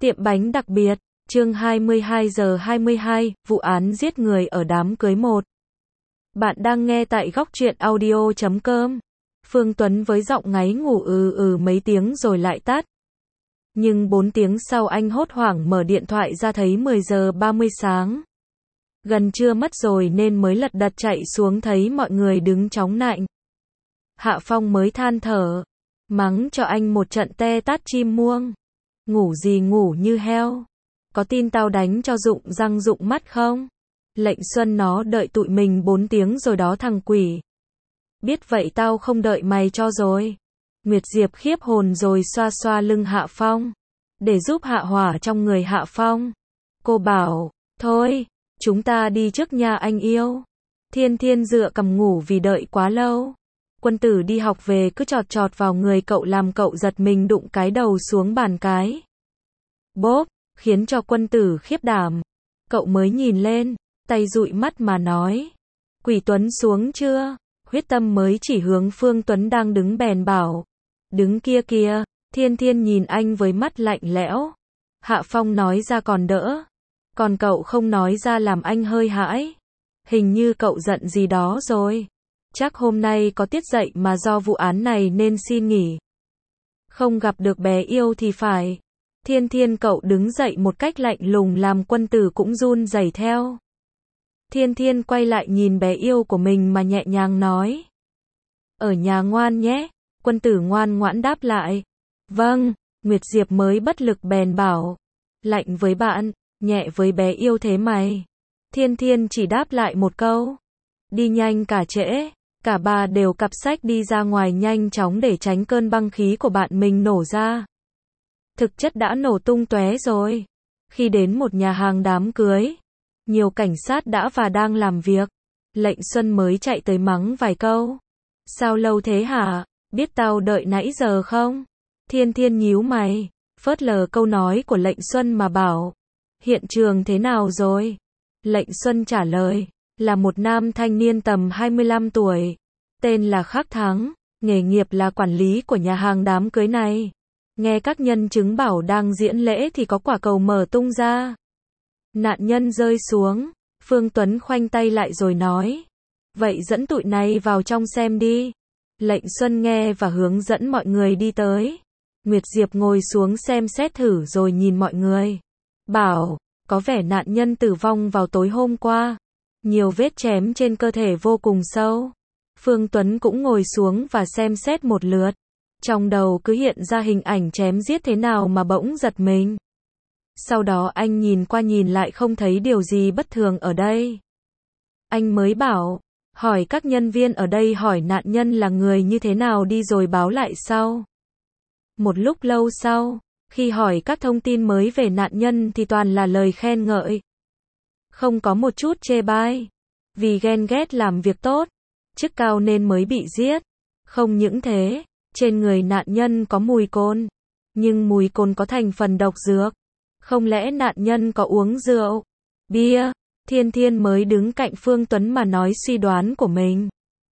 Tiệm bánh đặc biệt, chương 22 giờ 22, vụ án giết người ở đám cưới 1. Bạn đang nghe tại góc truyện audio.com. Phương Tuấn với giọng ngáy ngủ mấy tiếng rồi lại tắt. Nhưng 4 tiếng sau anh hốt hoảng mở điện thoại ra thấy 10 giờ 30 sáng. Gần trưa mất rồi nên mới lật đật chạy xuống thấy mọi người đứng chóng nạnh. Hạ Phong mới than thở, mắng cho anh một trận te tát chim muông. Ngủ gì ngủ như heo. Có tin tao đánh cho rụng răng rụng mắt không? Lệnh Xuân nó đợi tụi mình 4 tiếng rồi đó thằng quỷ. Biết vậy tao không đợi mày cho rồi. Nguyệt Diệp khiếp hồn rồi xoa xoa lưng Hạ Phong, để giúp hạ hỏa trong người Hạ Phong. Cô bảo, thôi, chúng ta đi trước nhà anh yêu. Thiên Thiên dựa cằm ngủ vì đợi quá lâu. Quân Tử đi học về cứ chọt chọt vào người cậu làm cậu giật mình đụng cái đầu xuống bàn cái. Bốp, khiến cho Quân Tử khiếp đảm. Cậu mới nhìn lên, tay dụi mắt mà nói. Quỷ Tuấn xuống chưa? Huyết Tâm mới chỉ hướng Phương Tuấn đang đứng bèn bảo. Đứng kia kìa. Thiên Thiên nhìn anh với mắt lạnh lẽo. Hạ Phong nói ra còn đỡ. Còn cậu không nói ra làm anh hơi hãi. Hình như cậu giận gì đó rồi. Chắc hôm nay có tiết dạy mà do vụ án này nên xin nghỉ. Không gặp được bé yêu thì phải. Thiên Thiên cậu đứng dậy một cách lạnh lùng làm Quân Tử cũng run rẩy theo. Thiên Thiên quay lại nhìn bé yêu của mình mà nhẹ nhàng nói. Ở nhà ngoan nhé. Quân Tử ngoan ngoãn đáp lại. Vâng, Nguyệt Diệp mới bất lực bèn bảo. Lạnh với bạn, nhẹ với bé yêu thế mày. Thiên Thiên chỉ đáp lại một câu. Đi nhanh cả trễ. Cả ba đều cặp sách đi ra ngoài nhanh chóng để tránh cơn băng khí của bạn mình nổ ra. Thực chất đã nổ tung tóe rồi. Khi đến một nhà hàng đám cưới, nhiều cảnh sát đã và đang làm việc. Lệnh Xuân mới chạy tới mắng vài câu. Sao lâu thế hả? Biết tao đợi nãy giờ không? Thiên Thiên nhíu mày, phớt lờ câu nói của Lệnh Xuân mà bảo. Hiện trường thế nào rồi? Lệnh Xuân trả lời. Là một nam thanh niên tầm 25 tuổi. Tên là Khắc Thắng, nghề nghiệp là quản lý của nhà hàng đám cưới này. Nghe các nhân chứng bảo đang diễn lễ thì có quả cầu mở tung ra. Nạn nhân rơi xuống. Phương Tuấn khoanh tay lại rồi nói. Vậy dẫn tụi này vào trong xem đi. Lệnh Xuân nghe và hướng dẫn mọi người đi tới. Nguyệt Diệp ngồi xuống xem xét thử rồi nhìn mọi người. Bảo, có vẻ nạn nhân tử vong vào tối hôm qua. Nhiều vết chém trên cơ thể vô cùng sâu. Phương Tuấn cũng ngồi xuống và xem xét một lượt. Trong đầu cứ hiện ra hình ảnh chém giết thế nào mà bỗng giật mình. Sau đó anh nhìn qua nhìn lại không thấy điều gì bất thường ở đây. Anh mới bảo, hỏi các nhân viên ở đây hỏi nạn nhân là người như thế nào đi rồi báo lại sau. Một lúc lâu sau, khi hỏi các thông tin mới về nạn nhân thì toàn là lời khen ngợi. Không có một chút chê bai. Vì ghen ghét làm việc tốt, chức cao nên mới bị giết. Không những thế, trên người nạn nhân có mùi cồn. Nhưng mùi cồn có thành phần độc dược. Không lẽ nạn nhân có uống rượu, bia? Thiên Thiên mới đứng cạnh Phương Tuấn mà nói suy đoán của mình.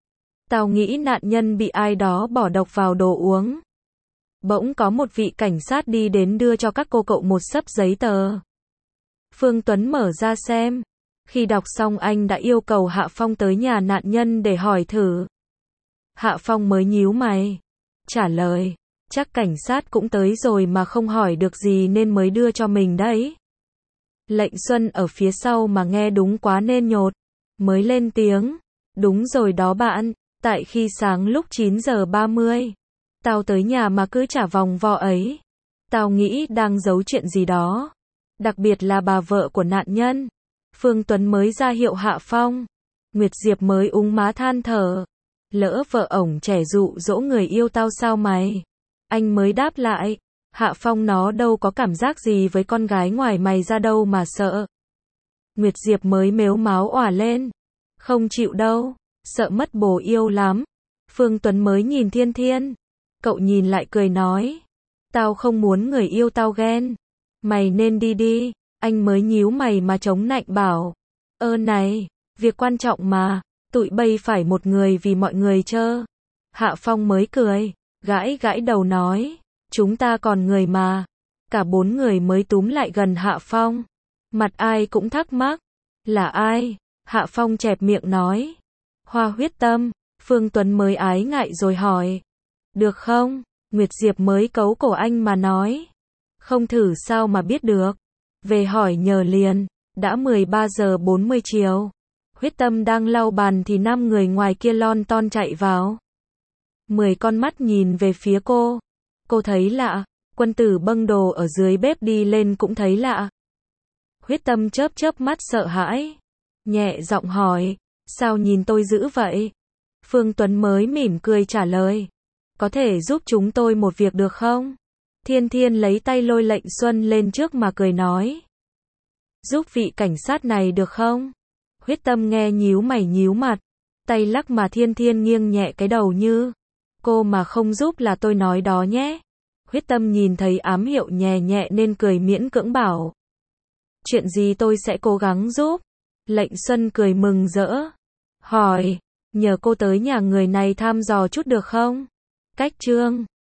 Tao nghĩ nạn nhân bị ai đó bỏ độc vào đồ uống. Bỗng có một vị cảnh sát đi đến đưa cho các cô cậu một xấp giấy tờ. Phương Tuấn mở ra xem. Khi đọc xong anh đã yêu cầu Hạ Phong tới nhà nạn nhân để hỏi thử. Hạ Phong mới nhíu mày. Trả lời, chắc cảnh sát cũng tới rồi mà không hỏi được gì nên mới đưa cho mình đấy. Lệnh Xuân ở phía sau mà nghe đúng quá nên nhột. Mới lên tiếng. Đúng rồi đó bạn, tại khi sáng lúc 9 giờ 30. Tao tới nhà mà cứ trả vòng vo ấy. Tao nghĩ đang giấu chuyện gì đó. Đặc biệt là bà vợ của nạn nhân. Phương Tuấn mới ra hiệu Hạ Phong. Nguyệt Diệp mới úng má than thở. Lỡ vợ ổng trẻ dụ dỗ người yêu tao sao mày? Anh mới đáp lại. Hạ Phong nó đâu có cảm giác gì với con gái ngoài mày ra đâu mà sợ. Nguyệt Diệp mới mếu máo òa lên. Không chịu đâu. Sợ mất bồ yêu lắm. Phương Tuấn mới nhìn Thiên Thiên. Cậu nhìn lại cười nói. Tao không muốn người yêu tao ghen. Mày nên đi đi. Anh mới nhíu mày mà chống nạnh bảo. Này, việc quan trọng mà. Tụi bây phải một người vì mọi người chơ. Hạ Phong mới cười. Gãi gãi đầu nói. Chúng ta còn người mà. Cả 4 người mới túm lại gần Hạ Phong. Mặt ai cũng thắc mắc. Là ai? Hạ Phong chẹp miệng nói. Hoa Huyết Tâm. Phương Tuấn mới ái ngại rồi hỏi. Được không? Nguyệt Diệp mới cấu cổ anh mà nói. Không thử sao mà biết được. Về hỏi nhờ liền. Đã 13 giờ 40 chiều. Huyết Tâm đang lau bàn thì 5 người ngoài kia lon ton chạy vào. 10 con mắt nhìn về phía cô. Cô thấy lạ. Quân tử bưng đồ ở dưới bếp đi lên cũng thấy lạ. Huyết Tâm chớp chớp mắt sợ hãi. Nhẹ giọng hỏi. Sao nhìn tôi dữ vậy? Phương Tuấn mới mỉm cười trả lời. Có thể giúp chúng tôi một việc được không? Thiên Thiên lấy tay lôi Lệnh Xuân lên trước mà cười nói. Giúp vị cảnh sát này được không? Huyết Tâm nghe nhíu mày nhíu mặt. Tay lắc mà Thiên Thiên nghiêng nhẹ cái đầu như. Cô mà không giúp là tôi nói đó nhé. Huyết Tâm nhìn thấy ám hiệu nhẹ nhẹ nên cười miễn cưỡng bảo. Chuyện gì tôi sẽ cố gắng giúp. Lệnh Xuân cười mừng rỡ. Hỏi, nhờ cô tới nhà người này thăm dò chút được không? Cách Trương.